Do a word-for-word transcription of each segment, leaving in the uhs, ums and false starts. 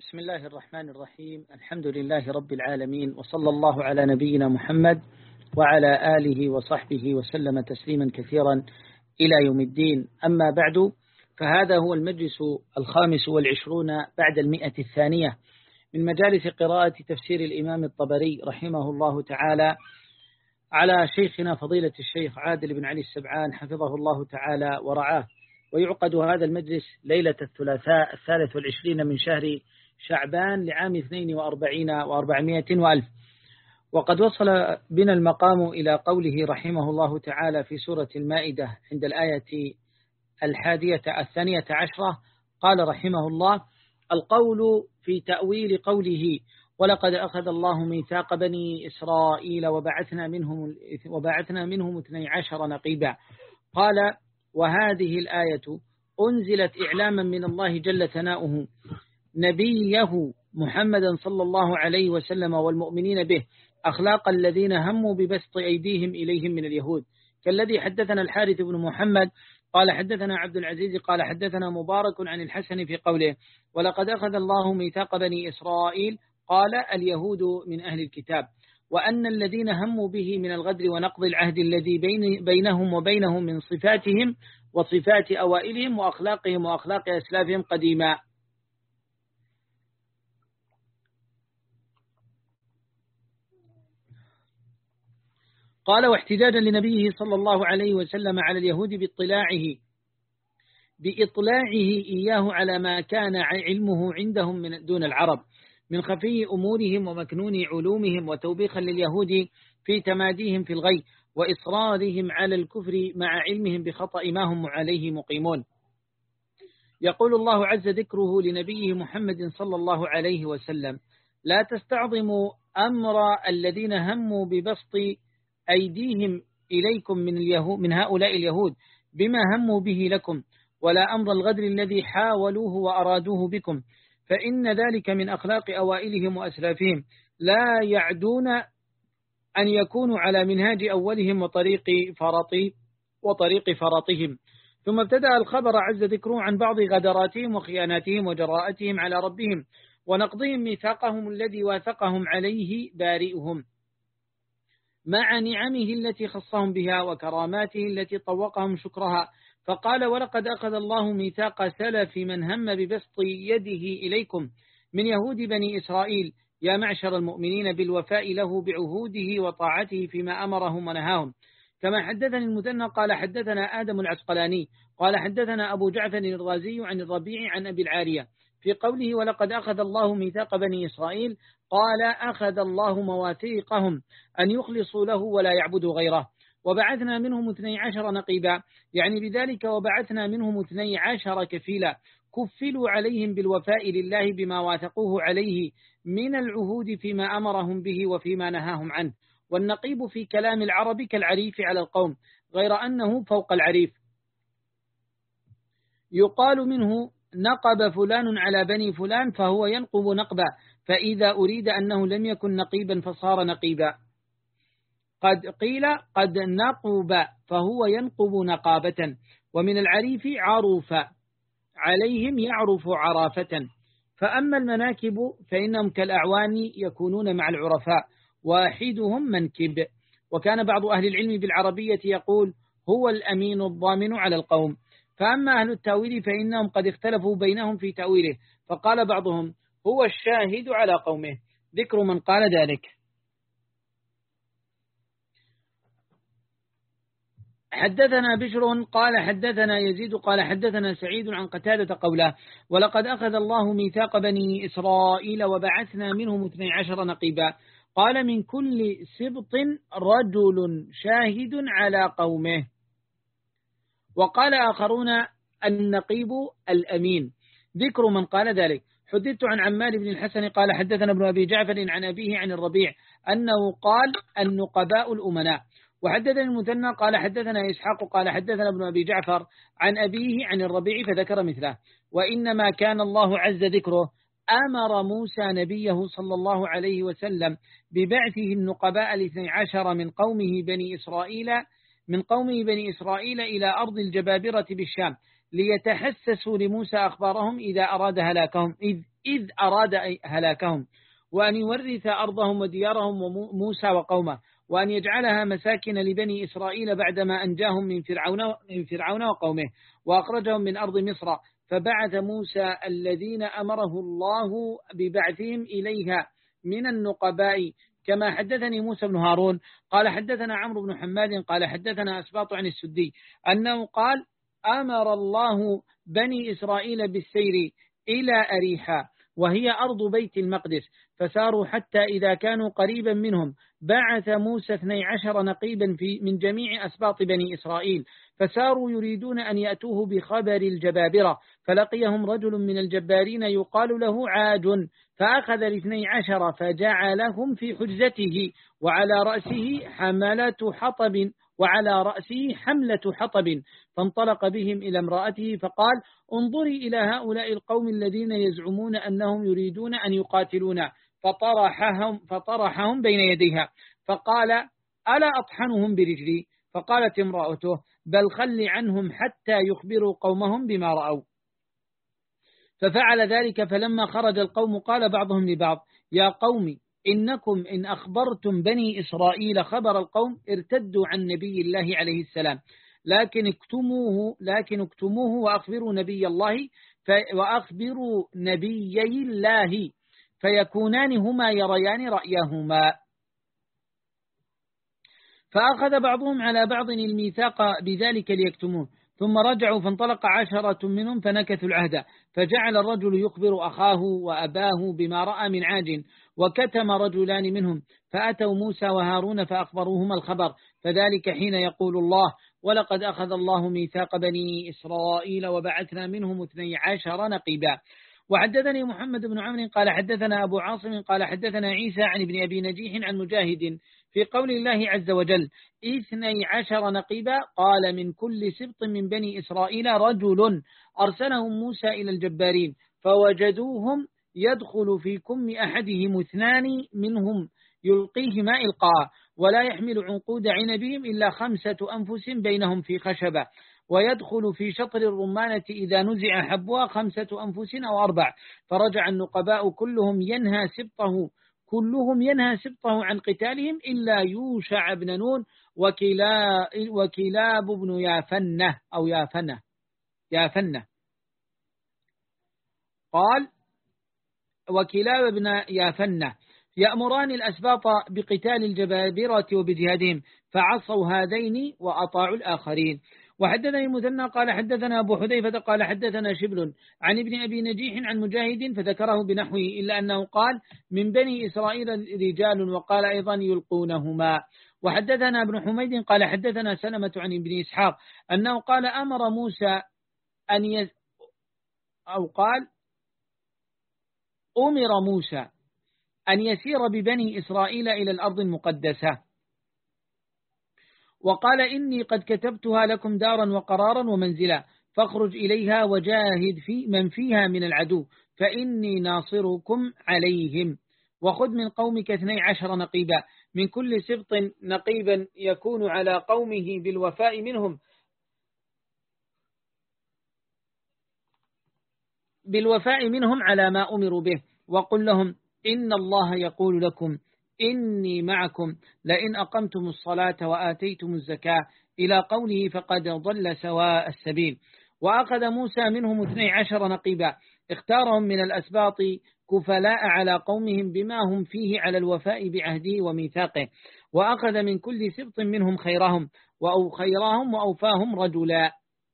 بسم الله الرحمن الرحيم. الحمد لله رب العالمين، وصلى الله على نبينا محمد وعلى آله وصحبه وسلم تسليما كثيرا إلى يوم الدين. أما بعد، فهذا هو المجلس الخامس والعشرون بعد المئة الثانية من مجالس قراءة تفسير الإمام الطبري رحمه الله تعالى على شيخنا فضيلة الشيخ عادل بن علي السبعان حفظه الله تعالى ورعاه. ويعقد هذا المجلس ليلة الثلاثاء الثالث والعشرين من شهر شعبان لعام اثنين وأربعين وأربعمائة وألف. وقد وصل بنا المقام إلى قوله رحمه الله تعالى في سورة المائدة عند الآية الحادية الثانية عشرة. قال رحمه الله: القول في تأويل قوله: ولقد أخذ الله ميثاق بني إسرائيل وبعثنا منهم وبعثنا منهم اثني عشر نقيبا. قال: وهذه الآية أنزلت إعلاما من الله جل ثناؤه نبيه محمدا صلى الله عليه وسلم والمؤمنين به أخلاق الذين هموا ببسط أيديهم إليهم من اليهود، كالذي حدثنا الحارث بن محمد قال حدثنا عبد العزيز قال حدثنا مبارك عن الحسن في قوله: ولقد أخذ الله ميثاق بني إسرائيل، قال اليهود من أهل الكتاب، وأن الذين هموا به من الغدر ونقض العهد الذي بين بينهم وبينهم من صفاتهم وصفات أوائلهم وأخلاقهم وأخلاق أسلافهم قديما. قال: واحتجاجا لنبيه صلى الله عليه وسلم على اليهود باطلاعه بإطلاعه إياه على ما كان علمه عندهم من دون العرب من خفي أمورهم ومكنون علومهم، وتوبيخا لليهود في تماديهم في الغي وإصرارهم على الكفر مع علمهم بخطأ ما هم عليه مقيمون. يقول الله عز ذكره لنبيه محمد صلى الله عليه وسلم: لا تستعظموا أمر الذين هموا ببسط أيديهم إليكم من, اليهود من هؤلاء اليهود بما هموا به لكم، ولا أمر الغدر الذي حاولوه وأرادوه بكم، فإن ذلك من أخلاق أوائلهم وأسلافهم، لا يعدون أن يكونوا على منهاج أولهم وطريق فرطي وطريق فرطهم. ثم ابتدأ الخبر عز ذكره عن بعض غدراتهم وخياناتهم وجراءتهم على ربهم ونقضهم ميثاقهم الذي واثقهم عليه بارئهم مع نعمه التي خصهم بها وكراماته التي طوقهم شكرها. فقال: ولقد أخذ الله ميثاق سلف من هم ببسط يده إليكم من يهود بني إسرائيل، يا معشر المؤمنين بالوفاء له بعهوده وطاعته فيما أمرهم ونهاهم. كما حدثني المثنى قال حدثنا آدم العسقلاني قال حدثنا أبو جعفر الرازي عن الربيع عن أبي العالية في قوله: ولقد أخذ الله ميثاق بني إسرائيل، قال: أخذ الله مواثيقهم أن يخلصوا له ولا يعبدوا غيره، وبعثنا منهم اثني عشر نقيبا، يعني بذلك وبعثنا منهم اثني عشر كفيلا كفلوا عليهم بالوفاء لله بما واثقوه عليه من العهود فيما أمرهم به وفيما نهاهم عنه. والنقيب في كلام العرب كالعريف على القوم، غير أنه فوق العريف. يقال منه: نقب فلان على بني فلان، فهو ينقب نقبا، فإذا أريد أنه لم يكن نقيبا فصار نقيبا. قد قيل: قد نقب، فهو ينقب نقابة. ومن العريف عروف، عليهم يعرف عرافة. فأما المناكب فإنهم كالأعوان يكونون مع العرفاء، واحدهم منكب. وكان بعض أهل العلم بالعربية يقول: هو الأمين الضامن على القوم. فأما أهل التأويل فإنهم قد اختلفوا بينهم في تأويله، فقال بعضهم: هو الشاهد على قومه. ذكر من قال ذلك. حدثنا بشر قال حدثنا يزيد قال حدثنا سعيد عن قتادة قوله: ولقد أخذ الله ميثاق بني إسرائيل وبعثنا منهم اثني عشر نقيبا، قال: من كل سبط رجل شاهد على قومه. وقال آخرون: النقيب الأمين. ذكر من قال ذلك. حدثت عن عمار بن الحسن قال حدثنا ابن أبي جعفر عن أبيه عن الربيع أنه قال: النقباء الأمناء. وحدثنا المثنى قال حدثنا إسحاق قال حدثنا ابن أبي جعفر عن أبيه عن الربيع فذكر مثله. وإنما كان الله عز ذكره أمر موسى نبيه صلى الله عليه وسلم ببعثه النقباء الاثني عشر من قومه بني إسرائيل من قومه بني إسرائيل إلى أرض الجبابرة بالشام، ليتحسسوا لموسى أخبارهم إذا أراد هلاكهم إذ, إذ أراد هلاكهم، وأن يورث أرضهم وديارهم وموسى وقومه، وأن يجعلها مساكن لبني إسرائيل بعدما أنجاهم من فرعون, من فرعون وقومه وأخرجهم من أرض مصر. فبعث موسى الذين أمره الله ببعثهم إليها من النقباء، كما حدثني موسى بن هارون قال حدثنا عمرو بن حماد قال حدثنا أسباط عن السدي أنه قال أمر الله بني إسرائيل بالسير إلى أريحا وهي أرض بيت المقدس، فساروا حتى إذا كانوا قريبا منهم بعث موسى اثني عشر نقيبا في من جميع أسباط بني إسرائيل، فساروا يريدون أن يأتوه بخبر الجبابرة، فلقيهم رجل من الجبارين يقال له عاج، فأخذ الاثني عشر فجعلهم في حجزته، وعلى رأسه حملة حطب وعلى رأسه حملة حطب، فانطلق بهم إلى امرأته فقال انظري إلى هؤلاء القوم الذين يزعمون أنهم يريدون أن يقاتلونا، فطرحهم, فطرحهم بين يديها، فقال ألا أطحنهم برجلي؟ فقالت امرأته بل خل عنهم حتى يخبروا قومهم بما رأوا. ففعل ذلك، فلما خرج القوم قال بعضهم لبعض يا قوم إنكم إن أخبرتم بني إسرائيل خبر القوم ارتدوا عن نبي الله عليه السلام، لكن اكتموه لكن اكتموه وأخبروا نبي الله وأخبروا نبيي الله فيكونان هما يريان رأيهما. فأخذ بعضهم على بعض الميثاق بذلك ليكتموه، ثم رجعوا فانطلق عشرة منهم فنكثوا العهد، فجعل الرجل يخبر أخاه وأباه بما رأى من عاج، وكتم رجلان منهم فأتوا موسى وهارون فأخبروهما الخبر، فذلك حين يقول الله ولقد أخذ الله ميثاق بني إسرائيل وبعثنا منهم اثني عشر نقيبا. وحدثني محمد بن عمرو قال حدثنا أبو عاصم قال حدثنا عيسى عن ابن أبي نجيح عن مجاهد في قول الله عز وجل اثني عشر نقيبا قال من كل سبط من بني إسرائيل رجل أرسلهم موسى إلى الجبارين فوجدوهم يدخل في كم أحدهم اثنان منهم يلقيهما إلقاء، ولا يحمل عنقود عنبهم إلا خمسة أنفس بينهم في خشبة، ويدخل في شطر الرمانة إذا نزع حبها خمسة أنفس أو أربع. فرجع النقباء كلهم ينهى سبطه كلهم ينهى سبطه عن قتالهم إلا يوشع بن نون وكلا وكلاب بن يافنة أو يافنة يافنة قال وكلاب بن يافنة يأمران الأسباط بقتال الجبابرة وبجهادهم، فعصوا هذين وأطاعوا الآخرين. وحدثني مثنى قال حدثنا أبو حذيفة قال حدثنا شبل عن ابن أبي نجيح عن مجاهد فذكره بنحوه، إلا أنه قال من بني إسرائيل رجال، وقال أيضا يلقونهما. وحدثنا ابن حميد قال حدثنا سلمة عن ابن إسحاق أنه قال أمر موسى أن يز أو قال أمر موسى أن يسير ببني إسرائيل إلى الأرض المقدسة، وقال إني قد كتبتها لكم دارا وقرارا ومنزلا، فاخرج إليها وجاهد في من فيها من العدو فإني ناصركم عليهم، وخذ من قومك اثني عشر نقيبا من كل سبط نقيبا يكون على قومه بالوفاء منهم بالوفاء منهم على ما أمروا به، وقل لهم إن الله يقول لكم إني معكم لئن أقمتم الصلاة وآتيتم الزكاة إلى قوله فقد ضل سواء السبيل. وأخذ موسى منهم اثني عشر نقيبا اختارهم من الأسباط كفلاء على قومهم بما هم فيه على الوفاء بعهده وميثاقه، وأخذ من كل سبط منهم خيرهم وأو خيرهم وأوفاهم رجلا.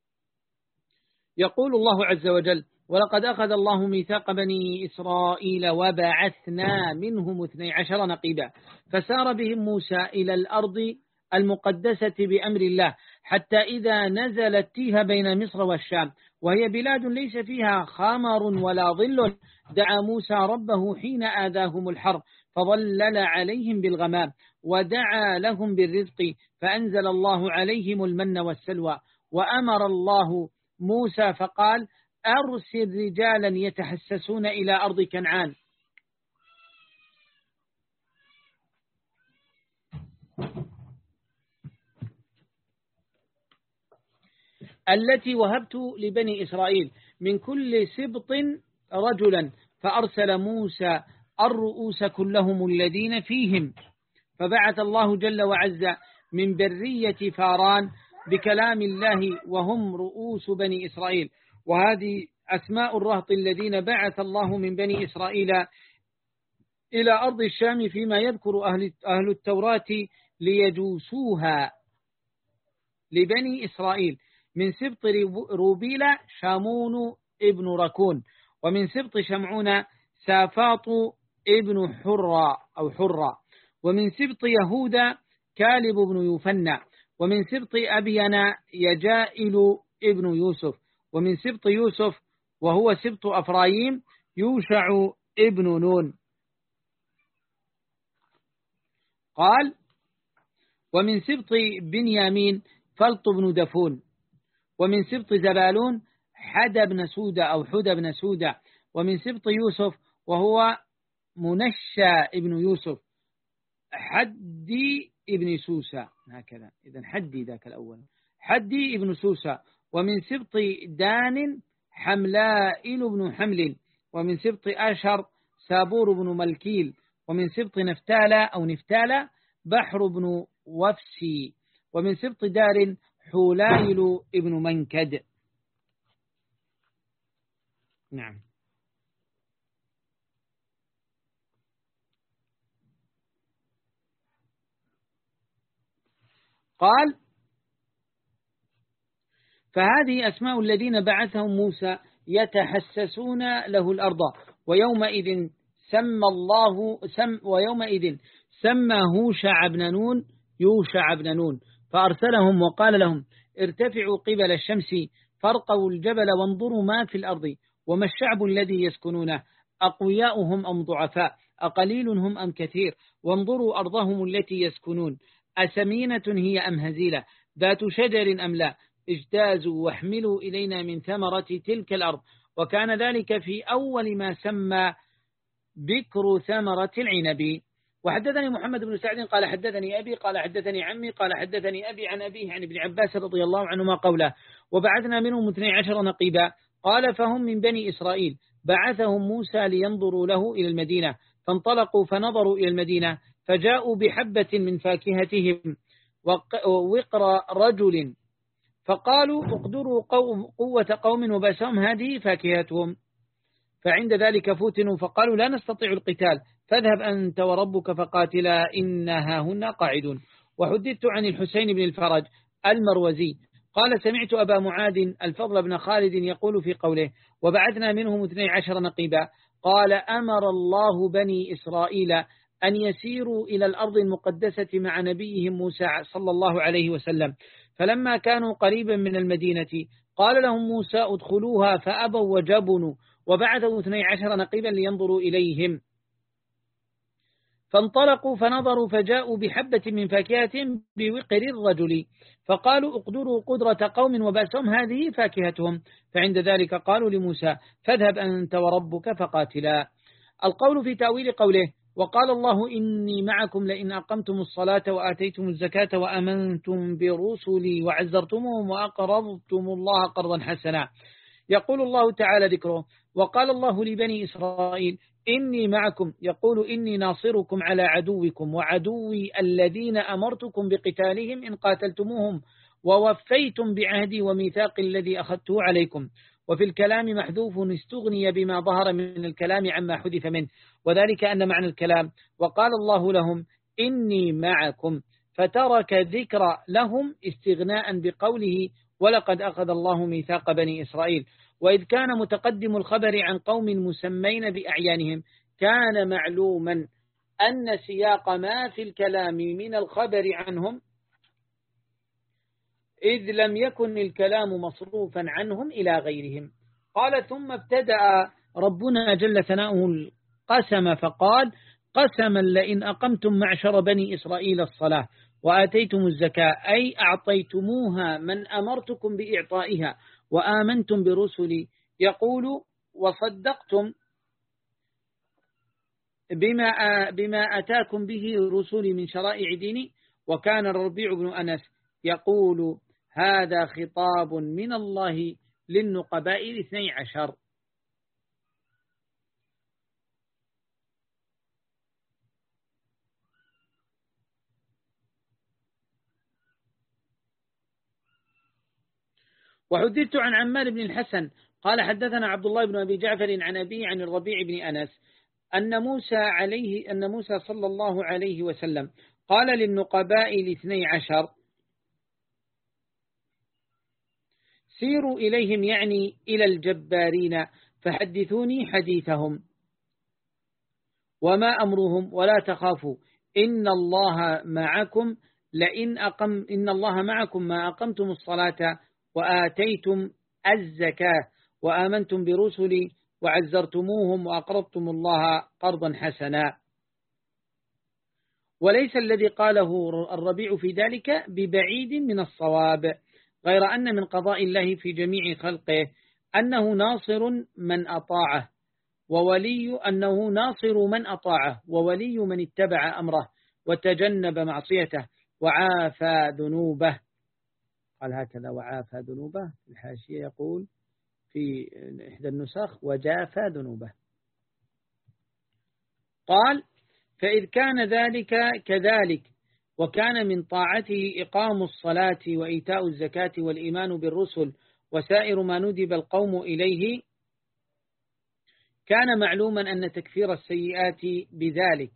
يقول الله عز وجل ولقد أخذ الله ميثاق بني إسرائيل وبعثنا منهم اثني عشر نقيبا، فسار بهم موسى إلى الأرض المقدسة بأمر الله حتى إذا نزلت تيها بين مصر والشام، وهي بلاد ليس فيها خمر ولا ظل، دعا موسى ربه حين آذاهم الحر فظلل عليهم بالغمام، ودعا لهم بالرزق فأنزل الله عليهم المن والسلوى. وأمر الله موسى فقال أرسل رجالا يتحسسون إلى أرض كنعان التي وهبت لبني إسرائيل من كل سبط رجلا، فأرسل موسى الرؤوس كلهم الذين فيهم، فبعث الله جل وعز من برية فاران بكلام الله وهم رؤوس بني إسرائيل. وهذه أسماء الرهط الذين بعث الله من بني إسرائيل إلى أرض الشام، فيما يذكر أهل, أهل التوراة ليجوسوها لبني إسرائيل. من سبط روبيل شامون ابن ركون، ومن سبط شمعون سافاط ابن حرة أو حرة، ومن سبط يهوذا كالب بن يوفنى، ومن سبط أبينا يجائل ابن يوسف، ومن سبط يوسف وهو سبط أفرايم يوشع ابن نون. قال: ومن سبط بنيامين فلط بن دفون، ومن سبط زبالون حد بن سودة أو حد بن سودة، ومن سبط يوسف وهو منشى ابن يوسف حدي ابن سوسة، هكذا إذن حدي ذاك الأول حدي ابن سوسة. ومن سبط دان حملائيل بن حمل، ومن سبط أشهر سابور بن ملكيل، ومن سبط نفتالة أو نفتالة بحر بن وفسي، ومن سبط دار حولايل ابن منكد. نعم. قال: فهذه أسماء الذين بعثهم موسى يتحسسون له الأرض، ويومئذ سمى الله سم ويومئذ سمى هوشع بن نون يوشع بن نون، فأرسلهم وقال لهم: ارتفعوا قبل الشمس فارقوا الجبل وانظروا ما في الأرض وما الشعب الذي يسكنونه، أقوياؤهم أم ضعفاء، أقليل هم أم كثير، وانظروا أرضهم التي يسكنون، أسمينة هي أم هزيلة، ذات شجر أم لا، اجتازوا واحملوا إلينا من ثمرة تلك الأرض. وكان ذلك في أول ما سمى بكر ثمرة العنب. وحدثني محمد بن سعد قال حدثني أبي قال حدثني عمي قال حدثني أبي عن أبيه عن ابن عباس رضي الله عنهما قوله: وبعثنا منهم اثني عشر نقيبا. قال: فهم من بني إسرائيل، بعثهم موسى لينظروا له إلى المدينة، فانطلقوا فنظروا إلى المدينة، فجاءوا بحبة من فاكهتهم ووقر رجل، فقالوا: اقدروا قوم قوة قوم وبأسهم، هذه فاكهتهم. فعند ذلك فتنوا فقالوا: لا نستطيع القتال، فاذهب أنت وربك فقاتلا إنها هن قاعدون. وحدثت عن الحسين بن الفرج المروزي قال: سمعت أبا معاذ الفضل بن خالد يقول في قوله: وبعثنا منهم اثني عشر نقيبا، قال: أمر الله بني إسرائيل أن يسيروا إلى الأرض المقدسة مع نبيهم موسى صلى الله عليه وسلم، فلما كانوا قريبا من المدينة قال لهم موسى: ادخلوها، فأبوا وجبنوا، وبعثوا اثني عشر نقيبا لينظروا إليهم، فانطلقوا فنظروا فجاءوا بحبة من فاكهة بوقر الرجل، فقالوا: اقدروا قدرة قوم وبأسهم، هذه فاكهتهم. فعند ذلك قالوا لموسى: فاذهب أنت وربك فقاتلا. القول في تأويل قوله: وقال الله إني معكم لئن أقمتم الصلاة وآتيتم الزكاة وأمنتم برسلي وعزرتموهم وأقرضتم الله قرضا حسنا. يقول الله تعالى ذكره: وقال الله لبني إسرائيل إني معكم، يقول: إني ناصركم على عدوكم وعدوي الذين أمرتكم بقتالهم إن قاتلتموهم ووفيتم بعهدي وميثاق الذي أخذته عليكم. وفي الكلام محذوف استغني بما ظهر من الكلام عما حدث منه، وذلك أن معنى الكلام وقال الله لهم إني معكم، فترك ذكر لهم استغناء بقوله ولقد أخذ الله ميثاق بني إسرائيل. وإذ كان متقدم الخبر عن قوم مسمين بأعيانهم، كان معلوما أن سياق ما في الكلام من الخبر عنهم، إذ لم يكن الكلام مصروفا عنهم إلى غيرهم. قال: ثم ابتدأ ربنا جل ثناؤه القسم فقال: قسما لئن أقمتم معشر بني إسرائيل الصلاة وآتيتم الزكاة، أي أعطيتموها من أمرتكم بإعطائها وآمنتم برسلي، يقول: وصدقتم بما بما أتاكم به رسولي من شرائع ديني. وكان الربيع بن أنس يقول: هذا خطاب من الله للنقباء الاثني عشر. وحدثت عن عمار بن الحسن قال حدثنا عبد الله بن أبي جعفر عن أبي عن الربيع بن أنس أن موسى عليه أن موسى صلى الله عليه وسلم قال للنقباء الاثني عشر سيروا إليهم، يعني إلى الجبارين، فحدثوني حديثهم وما أمرهم ولا تخافوا إن الله معكم لئن أقم إن الله معكم ما أقمتم الصلاة وآتيتم الزكاة وآمنتم برسلي وعزرتموهم وأقرضتم الله قرضا حسنا. وليس الذي قاله الربيع في ذلك ببعيد من الصواب، غير أن من قضاء الله في جميع خلقه أنه ناصر من أطاعه وولي أنه ناصر من أطاعه وولي من اتبع أمره وتجنب معصيته وعافى ذنوبه. قال هكذا وعافى ذنوبه، الحاشية يقول في إحدى النسخ وجافى ذنوبه. قال فإذ كان ذلك كذلك وكان من طاعته إقام الصلاة وإيتاء الزكاة والإيمان بالرسل وسائر ما ندب القوم إليه، كان معلوما أن تكفير السيئات بذلك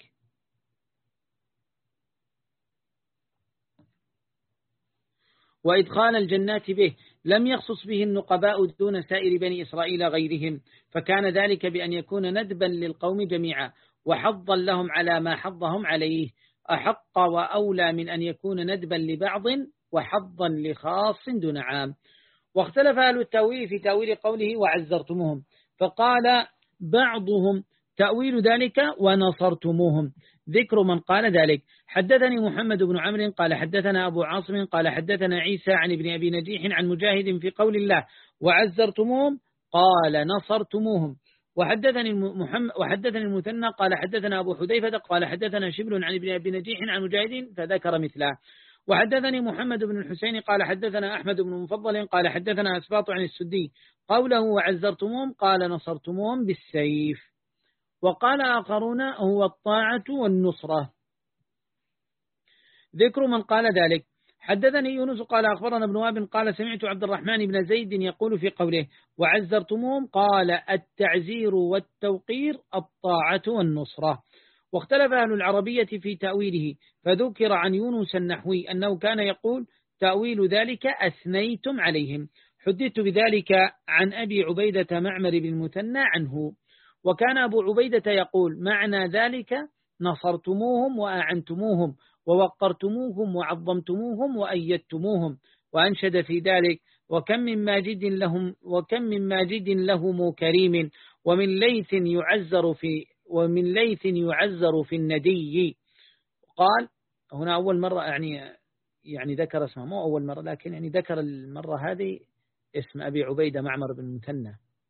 وإدخال الجنات به لم يخصص به النقباء دون سائر بني إسرائيل غيرهم، فكان ذلك بأن يكون ندبا للقوم جميعا وحظا لهم على ما حظهم عليه، أحق وأولى من أن يكون ندبا لبعض وحظا لخاص دون عام. واختلف أهل التأويل في تأويل قوله وعزرتموهم، فقال بعضهم تأويل ذلك ونصرتموهم، ذكر من قال ذلك. حدثني محمد بن عمرو قال حدثنا أبو عاصم قال حدثنا عيسى عن ابن أبي نجيح عن مجاهد في قول الله وعزرتموهم قال نصرتموهم. وحدثني محمد وحدثني المثنى قال حدثنا أبو حذيفة قال حدثنا شبل عن ابن أبي نجيح عن مجاهد فذكر مثله. وحدثني محمد بن الحسين قال حدثنا أحمد بن مفضل قال حدثنا أسباط عن السدي قوله وعزرتموهم قال نصرتموهم بالسيف. وقال آخرون هو الطاعة والنصرة، ذكر من قال ذلك. حدثني يونس قال أخبرنا ابن وهب قال سمعت عبد الرحمن بن زيد يقول في قوله وعزرتموهم قال التعزير والتوقير الطاعة والنصرة. واختلف أهل العربية في تأويله، فذكر عن يونس النحوي أنه كان يقول تأويل ذلك أثنيتم عليهم. حدثت بذلك عن أبي عبيدة معمر بن المثنى عنه، وكان أبو عبيدة يقول معنى ذلك نصرتموهم وأعنتموهم ووقرتموهم وعظمتموهم وأيدتموهم. وأنشد في ذلك وكم من ماجد لهم وكم من ماجد لهم كريم ومن ليث يعزر في ومن ليث يعزر في الندي. قال هنا أول مرة يعني يعني ذكر اسمه، مو أول مرة لكن يعني ذكر المرة هذه اسم أبي عبيدة معمر بن المثنى،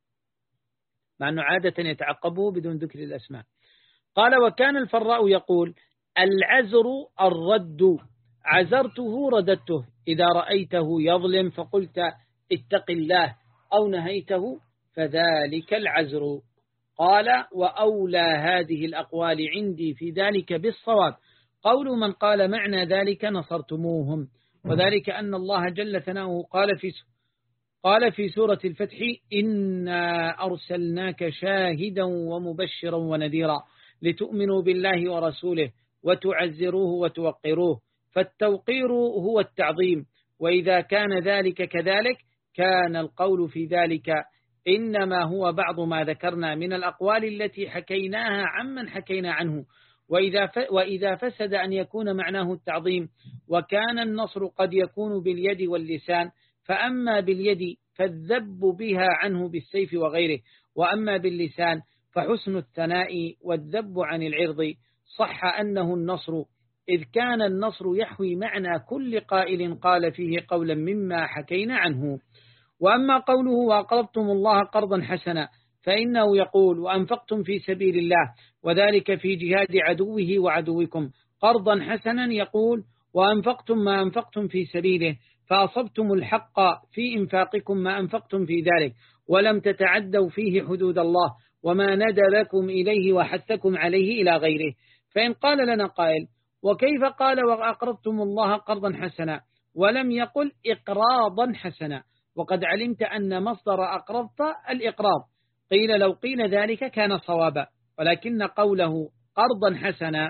مع أنه عادة يتعقبه بدون ذكر الأسماء. قال وكان الفراء يقول العزر الرد، عزرته رددته، إذا رأيته يظلم فقلت اتق الله أو نهيته فذلك العزر. قال وأولى هذه الأقوال عندي في ذلك بالصواب قول من قال معنى ذلك نصرتموهم، وذلك أن الله جل ثناؤه قال في قال في سورة الفتح إنا أرسلناك شاهدا ومبشرا ونذيرا لتؤمنوا بالله ورسوله وتعزروه وتوقروه، فالتوقير هو التعظيم. وإذا كان ذلك كذلك كان القول في ذلك إنما هو بعض ما ذكرنا من الأقوال التي حكيناها عمن حكينا عنه. وإذا وإذا فسد أن يكون معناه التعظيم، وكان النصر قد يكون باليد واللسان، فأما باليد فالذب بها عنه بالسيف وغيره، وأما باللسان فحسن الثناء والذب عن العرض. صح أنه النصر، إذ كان النصر يحوي معنى كل قائل قال فيه قولا مما حكينا عنه. وأما قوله وأقرضتم الله قرضا حسنا فإنه يقول وأنفقتم في سبيل الله، وذلك في جهاد عدوه وعدوكم. قرضا حسنا يقول وأنفقتم ما أنفقتم في سبيله، فأصبتم الحق في إنفاقكم ما أنفقتم في ذلك ولم تتعدوا فيه حدود الله وما ندى لكم إليه وحثكم عليه إلى غيره. فإن قال لنا قائل: وكيف قال وأقرضتم الله قرضا حسنا ولم يقل إقراضا حسنا وقد علمت أن مصدر أقرضت الإقراض؟ قيل: لو قيل ذلك كان صوابا، ولكن قوله قرضا حسنا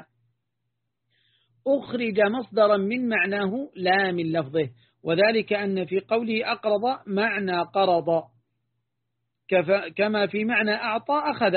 أخرج مصدرا من معناه لا من لفظه، وذلك أن في قوله أقرض معنى قرض كما في معنى أعطى أخذ،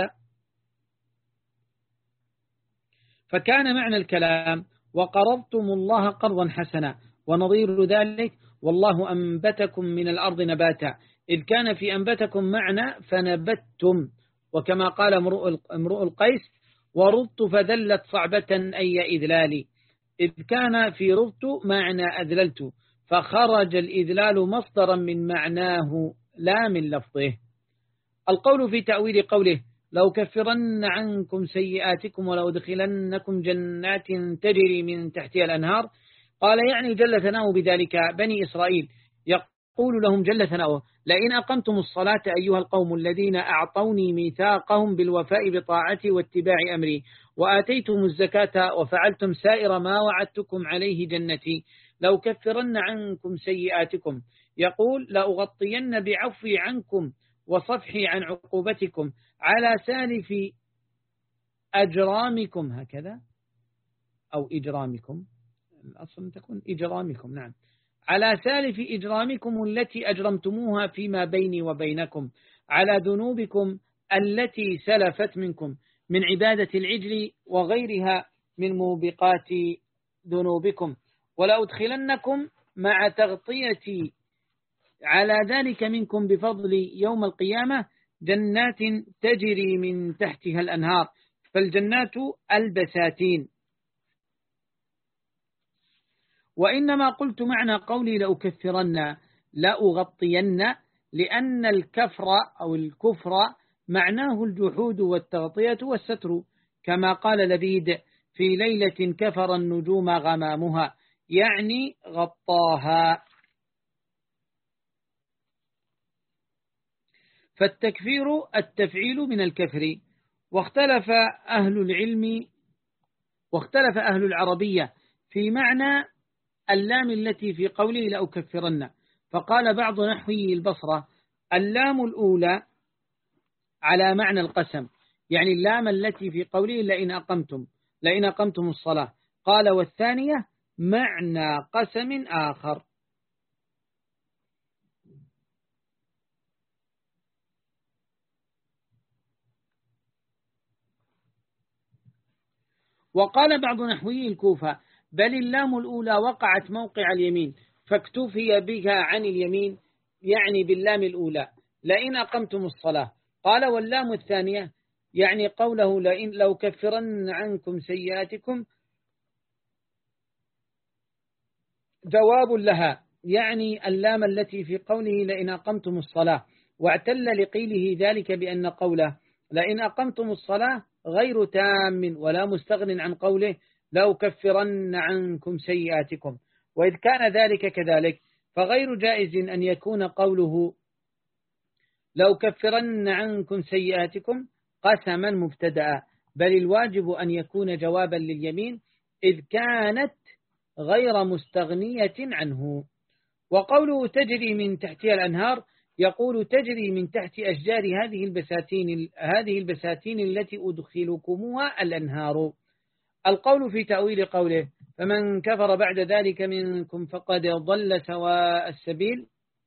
فكان معنى الكلام وقرضتم الله قرضا حسنا، ونظير ذلك والله أنبتكم من الأرض نباتا، إذ كان في أنبتكم معنى فنبتتم، وكما قال امرؤ القيس: ورضت فذلت صعبة أي إذلالي، إذ كان في رضت معنى أذللت، فخرج الإذلال مصدرا من معناه لا من لفظه. القول في تأويل قوله: لو كفرن عنكم سيئاتكم ولو دخلنكم جنات تجري من تحتها الأنهار، قال يعني جل ثناؤه بذلك بني إسرائيل، يقول لهم جل ثناؤه: لئن أقمتم الصلاة أيها القوم الذين أعطوني ميثاقهم بالوفاء بطاعتي واتباع أمري وآتيتم الزكاة وفعلتم سائر ما وعدتكم عليه جنتي لو كفرن عنكم سيئاتكم، يقول: لأغطين بعفوي عنكم وصفحي عن عقوبتكم على سالف أجرامكم، هكذا أو إجرامكم، الأصل تكون إجرامكم، نعم، على سالف إجرامكم التي أجرمتموها فيما بيني وبينكم، على ذنوبكم التي سلفت منكم من عبادة العجل وغيرها من موبقات ذنوبكم، ولأدخلنكم مع تغطيتي على ذلك منكم بفضل يوم القيامة جنات تجري من تحتها الأنهار، فالجنات البساتين. وإنما قلت معنى قولي لأكفرن لأغطين لأن الكفر أو الكفر معناه الجحود والتغطية والستر، كما قال لبيد: في ليلة كفر النجوم غمامها، يعني غطاها. فالتكفير التفعيل من الكفر. واختلف أهل العلم واختلف أهل العربية في معنى اللام التي في قوله لأكفرن، فقال بعض نحوي البصرة: اللام الأولى على معنى القسم، يعني اللام التي في قوله لئن أقمتم لئن أقمتم الصلاة، قال: والثانية معنى قسم آخر. وقال بعض نحوي الكوفة: بل اللام الأولى وقعت موقع اليمين فاكتفي بها عن اليمين، يعني باللام الأولى لئن أقمتم الصلاة. قال: واللام الثانية يعني قوله لئن لو كفرن عنكم سيئاتكم جواب لها، يعني اللام التي في قوله لئن أقمتم الصلاة، واعتل لقيله ذلك بأن قوله لئن أقمتم الصلاة غير تام ولا مستغن عن قوله لو كفرن عنكم سيئاتكم، وإذ كان ذلك كذلك فغير جائز أن يكون قوله لو كفرن عنكم سيئاتكم قسما مبتدأ، بل الواجب أن يكون جوابا لليمين إذ كانت غير مستغنية عنه. وقوله تجري من تحتها الأنهار يقول تجري من تحت أشجار هذه البساتين هذه البساتين التي أدخلكموها الأنهار. القول في تأويل قوله فمن كفر بعد ذلك منكم فقد ضل سواء السبيل،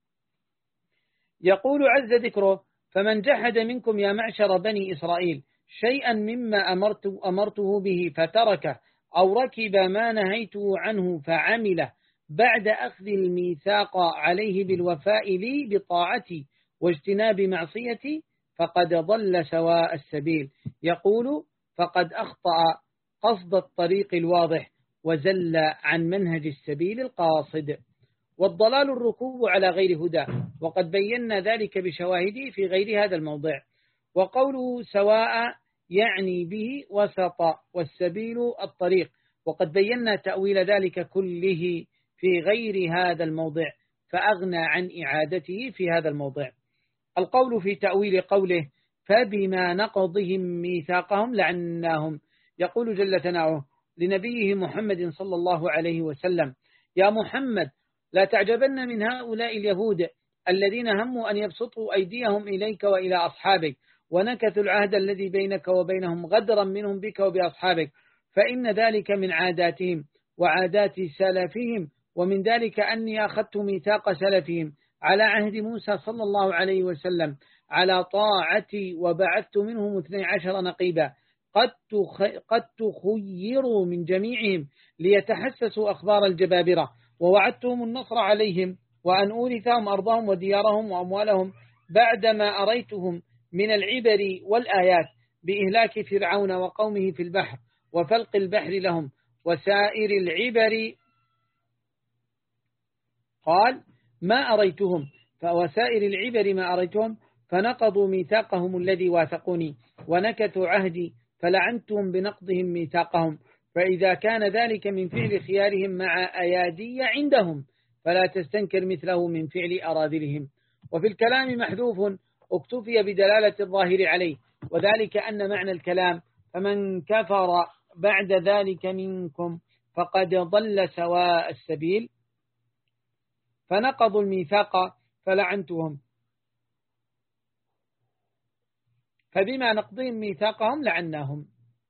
يقول عز ذكره فمن جحد منكم يا معشر بني إسرائيل شيئا مما أمرت أمرته به فتركه أو ركب ما نهيته عنه فعمله بعد أخذ الميثاق عليه بالوفاء لي بطاعتي واجتناب معصيتي فقد ضل سواء السبيل، يقول فقد أخطأ قصد الطريق الواضح وزل عن منهج السبيل القاصد. والضلال الركوب على غير هدى، وقد بينا ذلك بشواهده في غير هذا الموضع. وقوله سواء يعني به وسط والسبيل الطريق، وقد بينا تأويل ذلك كله في غير هذا الموضع. فأغنى عن إعادته في هذا الموضع. القول في تأويل قوله فبما نقضهم ميثاقهم لعناهم، يقول جل ثناؤه لنبيه محمد صلى الله عليه وسلم: يا محمد لا تعجبن من هؤلاء اليهود الذين هموا أن يبسطوا أيديهم إليك وإلى أصحابك ونكثوا العهد الذي بينك وبينهم غدرا منهم بك وبأصحابك، فإن ذلك من عاداتهم وعادات سلفهم، ومن ذلك أني أخذت ميثاق سلفهم على عهد موسى صلى الله عليه وسلم على طاعتي وبعثت منهم اثني عشر نقيبا قد تخيروا من جميعهم ليتحسسوا أخبار الجبابرة، ووعدتهم النصر عليهم وأن أورثهم أرضهم وديارهم وأموالهم بعدما أريتهم من العبر والآيات بإهلاك فرعون وقومه في البحر وفلق البحر لهم وسائر العبر. قال ما أريتهم فوسائر العبر ما أريتهم فنقضوا ميثاقهم الذي واثقوني ونكثوا عهدي فلعنتهم بنقضهم ميثاقهم، فإذا كان ذلك من فعل خيارهم مع أيادي عندهم فلا تستنكر مثله من فعل أراذلهم. وفي الكلام محذوف اكتفي بدلالة الظاهر عليه، وذلك أن معنى الكلام فمن كفر بعد ذلك منكم فقد ضل سواء السبيل فنقضوا الميثاق فلعنتهم، فبما نقضهم ميثاقهم لعناهم،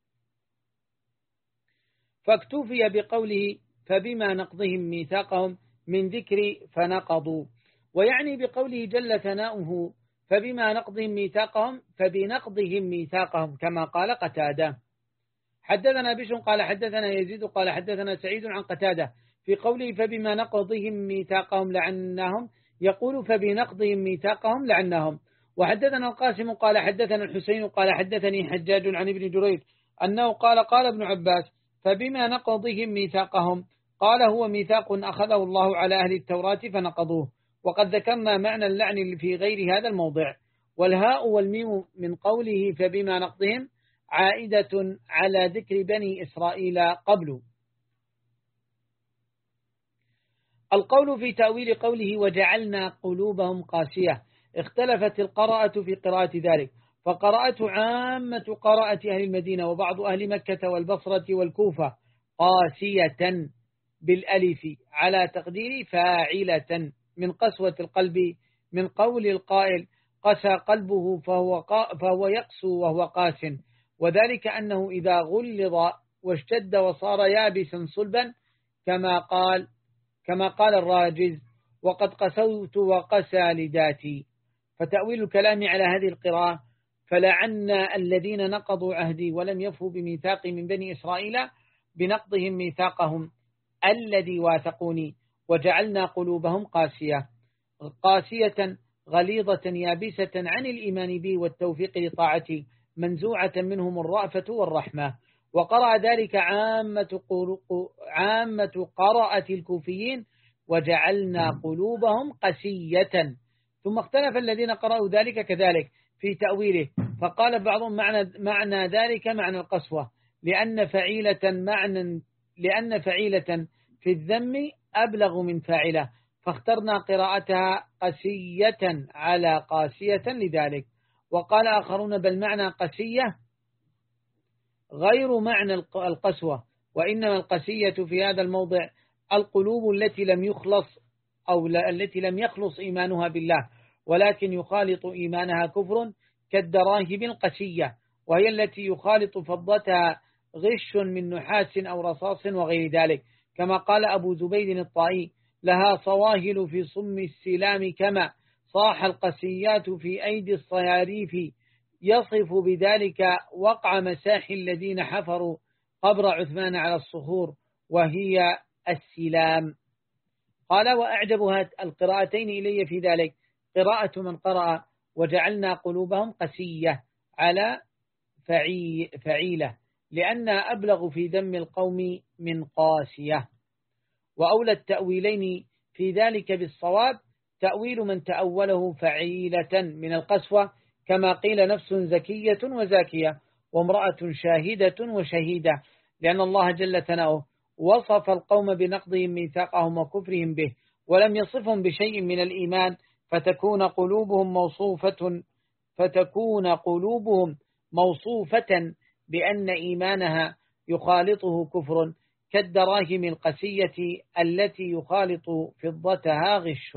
فاكتفي بقوله فبما نقضهم ميثاقهم من ذكر فنقضوا، ويعني بقوله جل ثناؤه فبما نقضهم ميثاقهم فبنقضهم ميثاقهم، كما قال قتادة. حدثنا بشر قال حدثنا يزيد قال حدثنا سعيد عن قتادة في قوله فبما نقضهم ميثاقهم لعناهم يقول فبنقضهم ميثاقهم لعناهم. وحدثنا القاسم قال حدثنا الحسين قال حدثني حجاج عن ابن جريج أنه قال قال ابن عباس فبما نقضهم ميثاقهم قال هو ميثاق أخذه الله على أهل التوراة فنقضوه، وقد ذكرنا معنى اللعن في غير هذا الموضع. والهاء والميم من قوله فبما نقضهم عائدة على ذكر بني إسرائيل قبل. القول في تأويل قوله وجعلنا قلوبهم قاسية، اختلفت القراءة في قراءة ذلك، فقراءة عامة قراءة أهل المدينة وبعض أهل مكة والبصرة والكوفة قاسية بالألف على تقدير فاعلة من قسوة القلب، من قول القائل قسى قلبه فهو, قا فهو يقسو وهو قاس، وذلك أنه إذا غلظ واشتد وصار يابسا صلبا كما قال كما قال الراجز وقد قسوت وقسى لذاتي. فتأويل الكلام على هذه القراءة فلعنا الذين نقضوا عهدي ولم يفوا بميثاقي من بني إسرائيل بنقضهم ميثاقهم الذي واثقوني وجعلنا قلوبهم قاسية قاسية غليظة يابسة عن الإيمان بي والتوفيق لطاعتي منزوعة منهم الرأفة والرحمة. وقرأ ذلك عامة, عامة قراءة الكوفيين وجعلنا قلوبهم قسية، ثم اختلف الذين قرأوا ذلك كذلك في تأويله، فقال بعضهم معنى, معنى ذلك معنى القسوة لأن فعيلة معنى لأن فعيلة في الذم أبلغ من فاعلة، فاخترنا قراءتها قسية على قاسية لذلك. وقال آخرون بل معنى قسية غير معنى القسوة، وإنما القسية في هذا الموضع القلوب التي لم يخلص أو التي لم يخلص إيمانها بالله ولكن يخالط إيمانها كفر كالدراهم القسية، وهي التي يخالط فضتها غش من نحاس أو رصاص وغير ذلك، كما قال أبو زبيد الطائي لها صواهل في صم السلام كما صاح القسيات في أيدي الصياريف، يصف بذلك وقع مساح الذين حفروا قبر عثمان على الصخور وهي السلام. قال وأعجبها القراءتين إلي في ذلك قراءة من قرأ وجعلنا قلوبهم قسية على فعيلة لأن أبلغ في ذم القوم من قاسية. وأولى التأويلين في ذلك بالصواب تأويل من تأوله فعيلة من القسوة كما قيل نفس زكية وزاكية وامرأة شاهدة وشهيدة، لأن الله جل ثناؤه وصف القوم بنقضهم ميثاقهم وكفرهم به ولم يصفهم بشيء من الإيمان فتكون قلوبهم موصوفة فتكون قلوبهم موصوفة بأن إيمانها يخالطه كفر كالدراهم القسية التي يخالط فضتها غش.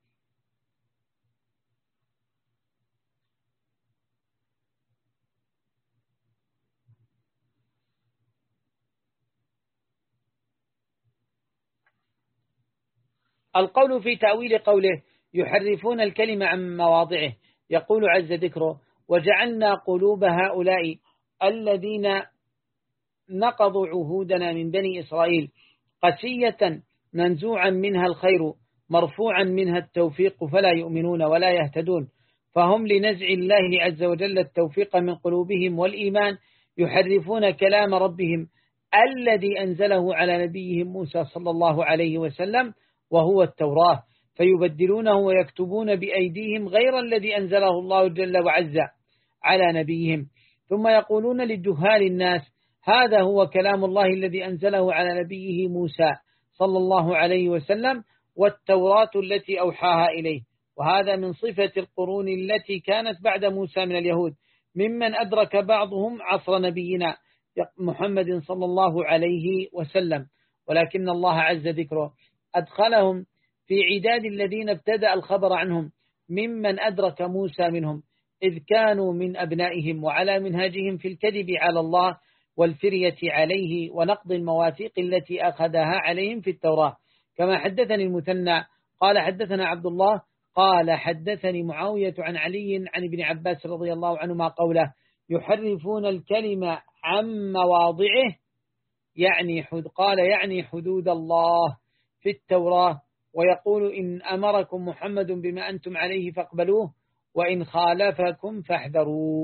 القول في تأويل قوله يحرفون الكلمة عن مواضعه، يقول عز ذكره: وجعلنا قلوب هؤلاء الذين نقضوا عهودنا من بني إسرائيل قسية منزوعا منها الخير مرفوعا منها التوفيق فلا يؤمنون ولا يهتدون، فهم لنزع الله عز وجل التوفيق من قلوبهم والإيمان يحرفون كلام ربهم الذي أنزله على نبيهم موسى صلى الله عليه وسلم وهو التوراة، فيبدلونه ويكتبون بأيديهم غير الذي أنزله الله جل وعز على نبيهم، ثم يقولون لجهال الناس هذا هو كلام الله الذي أنزله على نبيه موسى صلى الله عليه وسلم والتوراة التي أوحاها إليه. وهذا من صفة القرون التي كانت بعد موسى من اليهود، ممن أدرك بعضهم عصر نبينا محمد صلى الله عليه وسلم، ولكن الله عز ذكره أدخلهم في عداد الذين ابتدأ الخبر عنهم ممن أدرك موسى منهم، إذ كانوا من أبنائهم وعلى منهاجهم في الكذب على الله والفرية عليه ونقض المواثيق التي أخذها عليهم في التوراة. كما حدثني المثنى قال حدثنا عبد الله قال حدثني معاوية عن علي عن ابن عباس رضي الله عنهما قوله يحرفون الكلمة عن مواضعه، يعني حد قال يعني حدود الله في التوراة، ويقول إن أمركم محمد بما أنتم عليه فاقبلوه وإن خالفكم فاحذروا.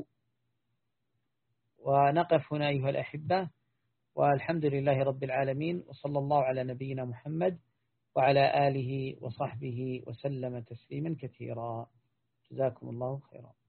ونقف هنا أيها الأحبة، والحمد لله رب العالمين، وصلى الله على نبينا محمد وعلى آله وصحبه وسلم تسليما كثيرا. جزاكم الله خيرا.